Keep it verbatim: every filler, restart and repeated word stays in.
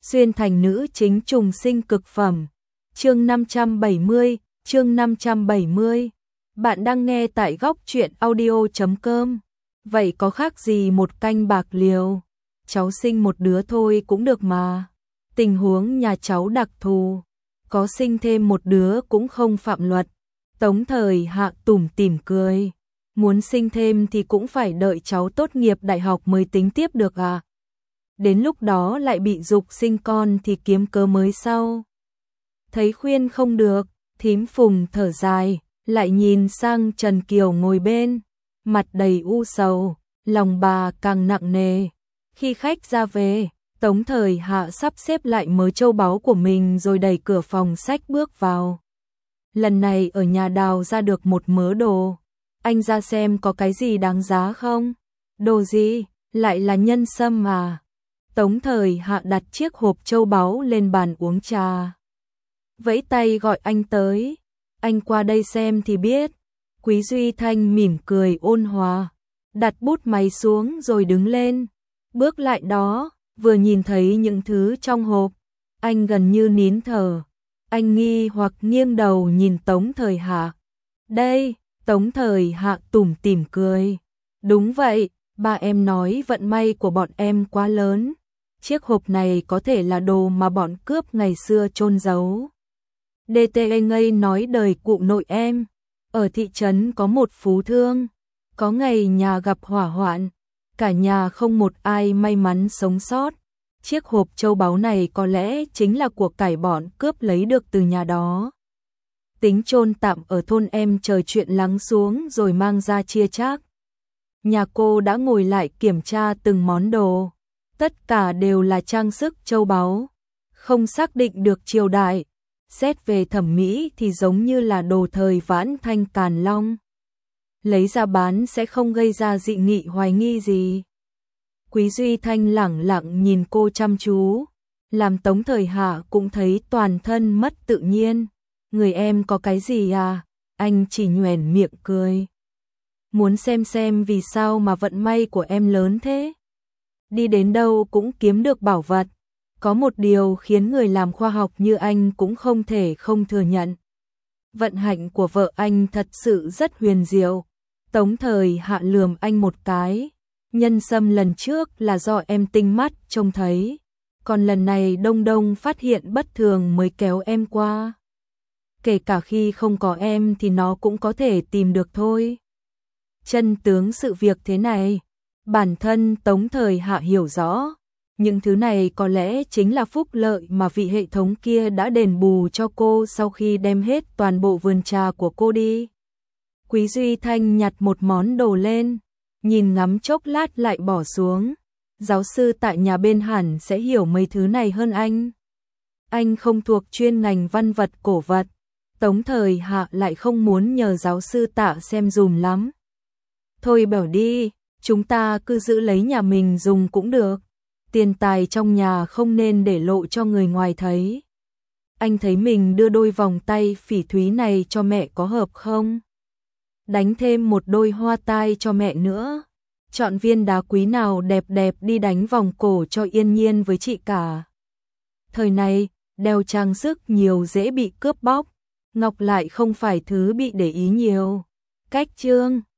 xuyên thành nữ chính trùng sinh cực phẩm. Chương năm trăm bảy mươi, chương năm trăm bảy mươi. Bạn đang nghe tại góc truyện audio chấm com. Vậy có khác gì một canh bạc liều? Cháu sinh một đứa thôi cũng được mà. Tình huống nhà cháu đặc thù, có sinh thêm một đứa cũng không phạm luật. Tống Thời Hạ tủm tỉm cười. Muốn sinh thêm thì cũng phải đợi cháu tốt nghiệp đại học mới tính tiếp được à? Đến lúc đó lại bị giục sinh con thì kiếm cớ mới sau. Thấy khuyên không được, thím Phùng thở dài, lại nhìn sang Trần Kiều ngồi bên, mặt đầy u sầu, lòng bà càng nặng nề. Khi khách ra về, Tống Thời Hạ sắp xếp lại mớ châu báu của mình rồi đẩy cửa phòng sách bước vào. Lần này ở nhà đào ra được một mớ đồ. Anh ra xem có cái gì đáng giá không? Đồ gì? Lại là nhân sâm mà. Tống Thời Hạ đặt chiếc hộp châu báu lên bàn uống trà. Vẫy tay gọi anh tới. Anh qua đây xem thì biết. Quý Duy Thanh mỉm cười ôn hòa, đặt bút máy xuống rồi đứng lên. Bước lại đó, vừa nhìn thấy những thứ trong hộp, anh gần như nín thở. Anh nghi hoặc nghiêng đầu nhìn Tống Thời Hạ. Đây, Tống Thời Hạ tủm tỉm cười. Đúng vậy, ba em nói vận may của bọn em quá lớn. Chiếc hộp này có thể là đồ mà bọn cướp ngày xưa chôn giấu. đê tê a ngây nói đời cụ nội em. Ở thị trấn có một phú thương. Có ngày nhà gặp hỏa hoạn. Cả nhà không một ai may mắn sống sót. Chiếc hộp châu báu này có lẽ chính là của cải bọn cướp lấy được từ nhà đó. Tính chôn tạm ở thôn em chờ chuyện lắng xuống rồi mang ra chia chác. Nhà cô đã ngồi lại kiểm tra từng món đồ. Tất cả đều là trang sức châu báu. Không xác định được triều đại. Xét về thẩm mỹ thì giống như là đồ thời Vãn Thanh Càn Long. Lấy ra bán sẽ không gây ra dị nghị hoài nghi gì. Quý Duy Thanh lẳng lặng nhìn cô chăm chú, làm Tống Thời Hạ cũng thấy toàn thân mất tự nhiên. Người em có cái gì à? Anh chỉ nhoẻn miệng cười. Muốn xem xem vì sao mà vận may của em lớn thế. Đi đến đâu cũng kiếm được bảo vật. Có một điều khiến người làm khoa học như anh cũng không thể không thừa nhận. Vận hạnh của vợ anh thật sự rất huyền diệu. Tống Thời Hạ lườm anh một cái. Nhân sâm lần trước là do em tinh mắt trông thấy. Còn lần này Đông Đông phát hiện bất thường mới kéo em qua. Kể cả khi không có em thì nó cũng có thể tìm được thôi. Chân tướng sự việc thế này, bản thân Tống Thời Hạ hiểu rõ. Những thứ này có lẽ chính là phúc lợi mà vị hệ thống kia đã đền bù cho cô sau khi đem hết toàn bộ vườn trà của cô đi. Quý Duy Thanh nhặt một món đồ lên, nhìn ngắm chốc lát lại bỏ xuống. Giáo sư tại nhà bên hẳn sẽ hiểu mấy thứ này hơn anh. Anh không thuộc chuyên ngành văn vật cổ vật. Tống Thời Hạ lại không muốn nhờ giáo sư Tạ xem dùm lắm. Thôi bảo đi, chúng ta cứ giữ lấy nhà mình dùng cũng được. Tiền tài trong nhà không nên để lộ cho người ngoài thấy. Anh thấy mình đưa đôi vòng tay phỉ thúy này cho mẹ có hợp không? Đánh thêm một đôi hoa tai cho mẹ nữa. Chọn viên đá quý nào đẹp đẹp đi đánh vòng cổ cho Yên Nhiên với chị cả. Thời này, đeo trang sức nhiều dễ bị cướp bóc. Ngọc lại không phải thứ bị để ý nhiều. Cách chương